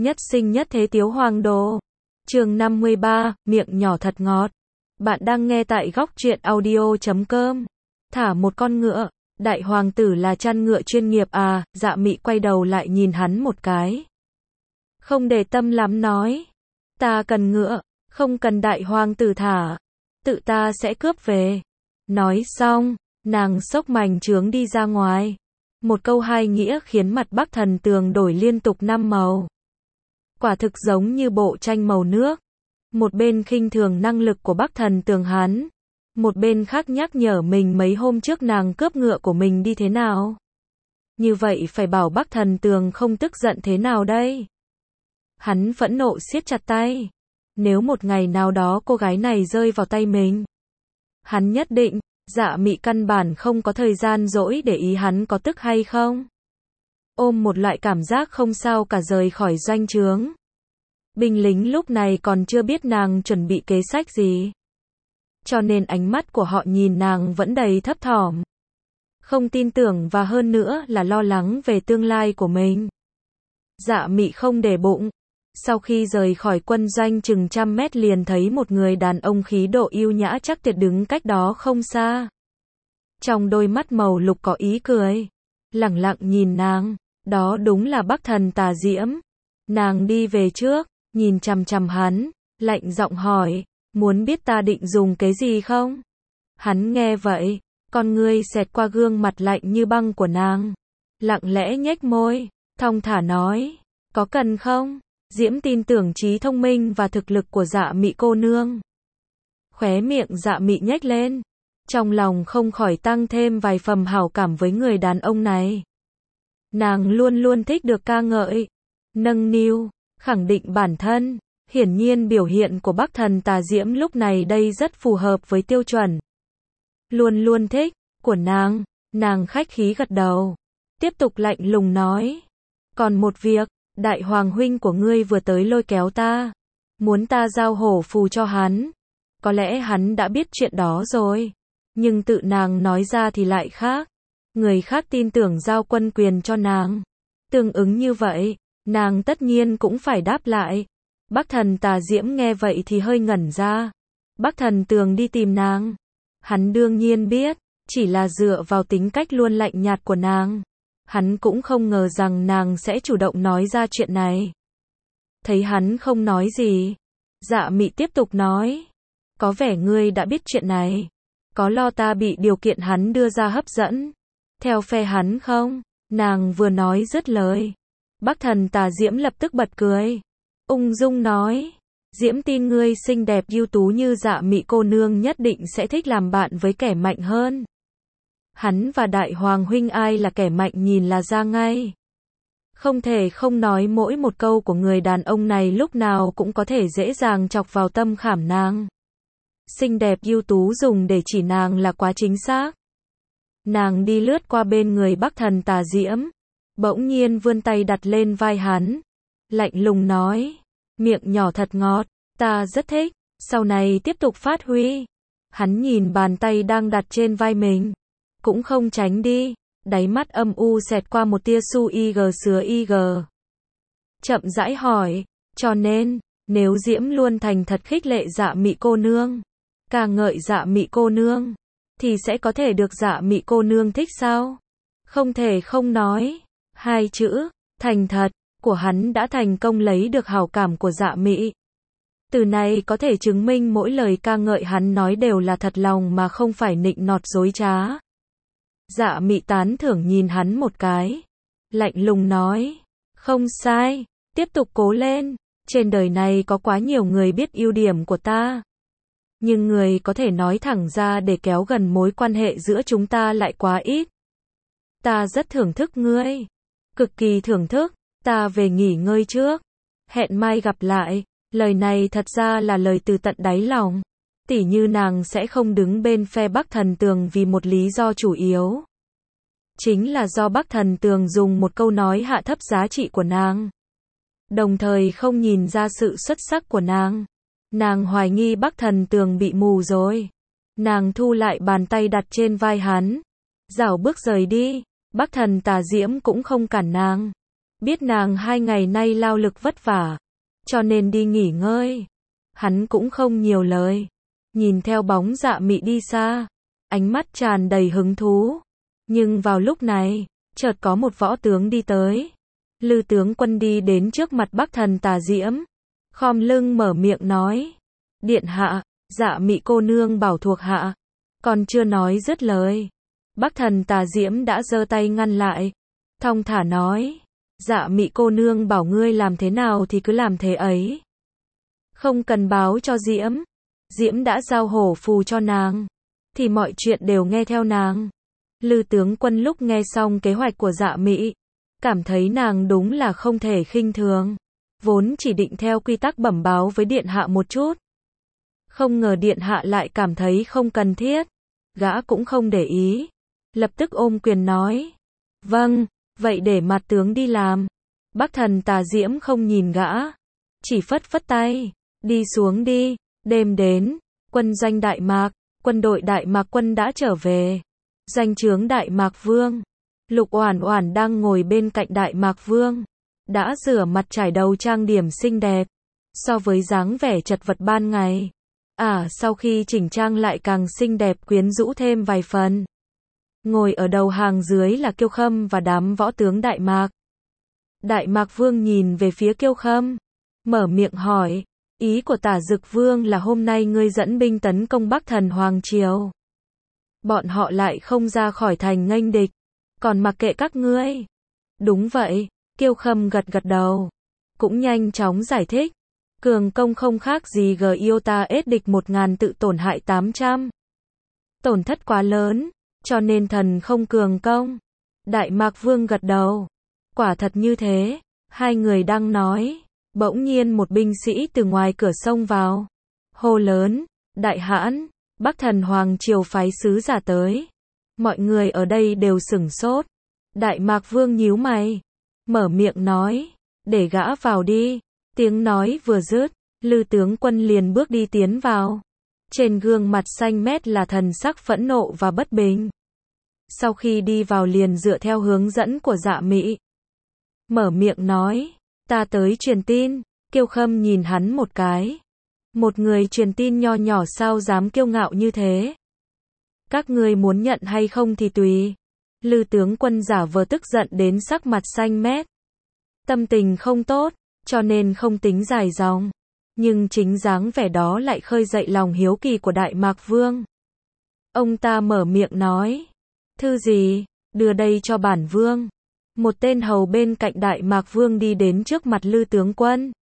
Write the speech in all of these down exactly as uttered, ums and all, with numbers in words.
Nhất sinh nhất thế tiếu hoàng đồ. Chương năm mươi ba, miệng nhỏ thật ngọt. Bạn đang nghe tại góc truyện audio chấm com. Thả một con ngựa, đại hoàng tử là chăn ngựa chuyên nghiệp à? Dạ Mị quay đầu lại nhìn hắn một cái. Không để tâm lắm nói. Ta cần ngựa, không cần đại hoàng tử thả. Tự ta sẽ cướp về. Nói xong, nàng xốc mảnh trướng đi ra ngoài. Một câu hai nghĩa khiến mặt Bắc Thần Tường đổi liên tục năm màu. Quả thực giống như bộ tranh màu nước. Một bên khinh thường năng lực của Bắc Thần Tường hắn, một bên khác nhắc nhở mình mấy hôm trước nàng cướp ngựa của mình đi thế nào. Như vậy phải bảo Bắc Thần Tường không tức giận thế nào đây? Hắn phẫn nộ siết chặt tay. Nếu một ngày nào đó cô gái này rơi vào tay mình, hắn nhất định, Dạ Mị căn bản không có thời gian dỗi để ý hắn có tức hay không. Ôm một loại cảm giác không sao cả rời khỏi doanh trướng. Binh lính lúc này còn chưa biết nàng chuẩn bị kế sách gì, cho nên ánh mắt của họ nhìn nàng vẫn đầy thấp thỏm. Không tin tưởng và hơn nữa là lo lắng về tương lai của mình. Dạ Mị không để bụng. Sau khi rời khỏi quân doanh chừng trăm mét liền thấy một người đàn ông khí độ yêu nhã chắc tuyệt đứng cách đó không xa. Trong đôi mắt màu lục có ý cười. Lẳng lặng nhìn nàng. Đó đúng là Bắc Thần Tà Diễm. Nàng đi về trước, nhìn chằm chằm hắn, lạnh giọng hỏi, muốn biết ta định dùng cái gì không? Hắn nghe vậy, con ngươi xẹt qua gương mặt lạnh như băng của nàng. Lặng lẽ nhếch môi, thong thả nói, có cần không? Diễm tin tưởng trí thông minh và thực lực của Dạ Mị cô nương. Khóe miệng Dạ Mị nhếch lên, trong lòng không khỏi tăng thêm vài phần hảo cảm với người đàn ông này. Nàng luôn luôn thích được ca ngợi, nâng niu, khẳng định bản thân. Hiển nhiên biểu hiện của Bắc Thần Tà Diễm lúc này đây rất phù hợp với tiêu chuẩn luôn luôn thích của nàng. Nàng khách khí gật đầu, tiếp tục lạnh lùng nói, còn một việc, đại hoàng huynh của ngươi vừa tới lôi kéo ta, muốn ta giao hổ phù cho hắn. Có lẽ hắn đã biết chuyện đó rồi, nhưng tự nàng nói ra thì lại khác. Người khác tin tưởng giao quân quyền cho nàng, tương ứng như vậy, nàng tất nhiên cũng phải đáp lại. Bắc Thần Tà Diễm nghe vậy thì hơi ngẩn ra. Bắc Thần Tường đi tìm nàng, hắn đương nhiên biết, chỉ là dựa vào tính cách luôn lạnh nhạt của nàng, hắn cũng không ngờ rằng nàng sẽ chủ động nói ra chuyện này. Thấy hắn không nói gì, Dạ Mị tiếp tục nói, có vẻ ngươi đã biết chuyện này, có lo ta bị điều kiện hắn đưa ra hấp dẫn theo phe hắn không? Nàng vừa nói dứt lời, Bắc Thần Tà Diễm lập tức bật cười, ung dung nói, Diễm tin ngươi xinh đẹp ưu tú như Dạ Mị cô nương nhất định sẽ thích làm bạn với kẻ mạnh hơn. Hắn và đại hoàng huynh ai là kẻ mạnh nhìn là ra ngay. Không thể không nói mỗi một câu của người đàn ông này lúc nào cũng có thể dễ dàng chọc vào tâm khảm nàng. Xinh đẹp ưu tú dùng để chỉ nàng là quá chính xác. Nàng đi lướt qua bên người Bắc Thần Tà Diễm, bỗng nhiên vươn tay đặt lên vai hắn, lạnh lùng nói, miệng nhỏ thật ngọt, ta rất thích, sau này tiếp tục phát huy. Hắn nhìn bàn tay đang đặt trên vai mình, cũng không tránh đi, đáy mắt âm u xẹt qua một tia su y gờ sứa y gờ. Chậm rãi hỏi, cho nên, nếu Diễm luôn thành thật khích lệ Dạ Mị cô nương, ca ngợi Dạ Mị cô nương, thì sẽ có thể được Dạ Mị cô nương thích sao? Không thể không nói, hai chữ, thành thật, của hắn đã thành công lấy được hảo cảm của Dạ Mị. Từ này có thể chứng minh mỗi lời ca ngợi hắn nói đều là thật lòng mà không phải nịnh nọt dối trá. Dạ Mị tán thưởng nhìn hắn một cái, lạnh lùng nói, không sai, tiếp tục cố lên, trên đời này có quá nhiều người biết ưu điểm của ta. Nhưng người có thể nói thẳng ra để kéo gần mối quan hệ giữa chúng ta lại quá ít. Ta rất thưởng thức ngươi, cực kỳ thưởng thức, ta về nghỉ ngơi trước, hẹn mai gặp lại. Lời này thật ra là lời từ tận đáy lòng. Tỉ như nàng sẽ không đứng bên phe Bắc Thần Tường vì một lý do chủ yếu. Chính là do Bắc Thần Tường dùng một câu nói hạ thấp giá trị của nàng, đồng thời không nhìn ra sự xuất sắc của nàng. Nàng hoài nghi Bắc Thần Tường bị mù rồi. Nàng thu lại bàn tay đặt trên vai hắn, rảo bước rời đi. Bắc Thần Tà Diễm cũng không cản nàng, biết nàng hai ngày nay lao lực vất vả, cho nên đi nghỉ ngơi. Hắn cũng không nhiều lời, nhìn theo bóng Dạ Mị đi xa, ánh mắt tràn đầy hứng thú. Nhưng vào lúc này, chợt có một võ tướng đi tới. Lư tướng quân đi đến trước mặt Bắc Thần Tà Diễm, khom lưng mở miệng nói: "Điện hạ, Dạ Mị cô nương bảo thuộc hạ." Còn chưa nói dứt lời, Bắc Thần Tà Diễm đã giơ tay ngăn lại, thong thả nói: "Dạ Mị cô nương bảo ngươi làm thế nào thì cứ làm thế ấy. Không cần báo cho Diễm. Diễm đã giao hổ phù cho nàng, thì mọi chuyện đều nghe theo nàng." Lư tướng quân lúc nghe xong kế hoạch của Dạ Mị, cảm thấy nàng đúng là không thể khinh thường. Vốn chỉ định theo quy tắc bẩm báo với điện hạ một chút, không ngờ điện hạ lại cảm thấy không cần thiết. Gã cũng không để ý, lập tức ôm quyền nói: "Vâng, vậy để mặt tướng đi làm." Bắc Thần Tà Diễm không nhìn gã, chỉ phất phất tay: "Đi xuống đi." Đêm đến, quân doanh Đại Mạc, quân đội Đại Mạc quân đã trở về. Doanh trướng Đại Mạc Vương, Lục Oản Oản đang ngồi bên cạnh Đại Mạc Vương, đã rửa mặt trải đầu trang điểm xinh đẹp, so với dáng vẻ chật vật ban ngày. À, sau khi chỉnh trang lại càng xinh đẹp quyến rũ thêm vài phần. Ngồi ở đầu hàng dưới là Kiêu Khâm và đám võ tướng Đại Mạc. Đại Mạc Vương nhìn về phía Kiêu Khâm, mở miệng hỏi: "Ý của Tả Dực Vương là hôm nay ngươi dẫn binh tấn công Bắc Thần Hoàng Triều. Bọn họ lại không ra khỏi thành nghênh địch, còn mặc kệ các ngươi?" "Đúng vậy." Kiêu Khâm gật gật đầu, cũng nhanh chóng giải thích: "Cường công không khác gì G yêu ta ết địch một ngàn tự tổn hại tám trăm. Tổn thất quá lớn, cho nên thần không cường công." Đại Mạc Vương gật đầu. Quả thật như thế. Hai người đang nói, bỗng nhiên một binh sĩ từ ngoài cửa xông vào, hô lớn: "Đại hãn, Bắc Thần Hoàng Triều phái sứ giả tới." Mọi người ở đây đều sửng sốt. Đại Mạc Vương nhíu mày, mở miệng nói: "Để gã vào đi." Tiếng nói vừa dứt, Lư tướng quân liền bước đi tiến vào. Trên gương mặt xanh mét là thần sắc phẫn nộ và bất bình. Sau khi đi vào liền dựa theo hướng dẫn của Dạ Mị, mở miệng nói: "Ta tới truyền tin." Kiêu Khâm nhìn hắn một cái. Một người truyền tin nho nhỏ sao dám kiêu ngạo như thế? "Các ngươi muốn nhận hay không thì tùy." Lư tướng quân giả vờ tức giận đến sắc mặt xanh mét. Tâm tình không tốt, cho nên không tính dài dòng. Nhưng chính dáng vẻ đó lại khơi dậy lòng hiếu kỳ của Đại Mạc Vương. Ông ta mở miệng nói: "Thư gì? Đưa đây cho bản vương." Một tên hầu bên cạnh Đại Mạc Vương đi đến trước mặt Lư tướng quân,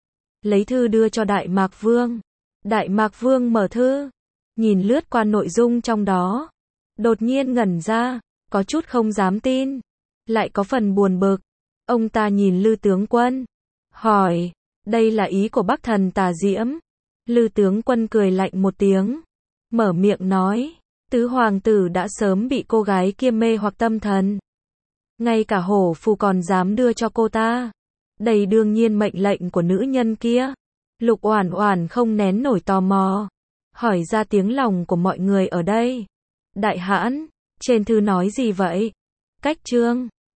lấy thư đưa cho Đại Mạc Vương. Đại Mạc Vương mở thư, nhìn lướt qua nội dung trong đó, đột nhiên ngẩn ra, có chút không dám tin, lại có phần buồn bực. Ông ta nhìn Lư tướng quân, hỏi: "Đây là ý của Bắc Thần Tà Diễm?" Lư tướng quân cười lạnh một tiếng, mở miệng nói: "Tứ hoàng tử đã sớm bị cô gái kia mê hoặc tâm thần, ngay cả hổ phù còn dám đưa cho cô ta. Đây đương nhiên mệnh lệnh của nữ nhân kia." Lục Oản Oản không nén nổi tò mò, hỏi ra tiếng lòng của mọi người ở đây: "Đại hãn, trên thư nói gì vậy?" Cách chương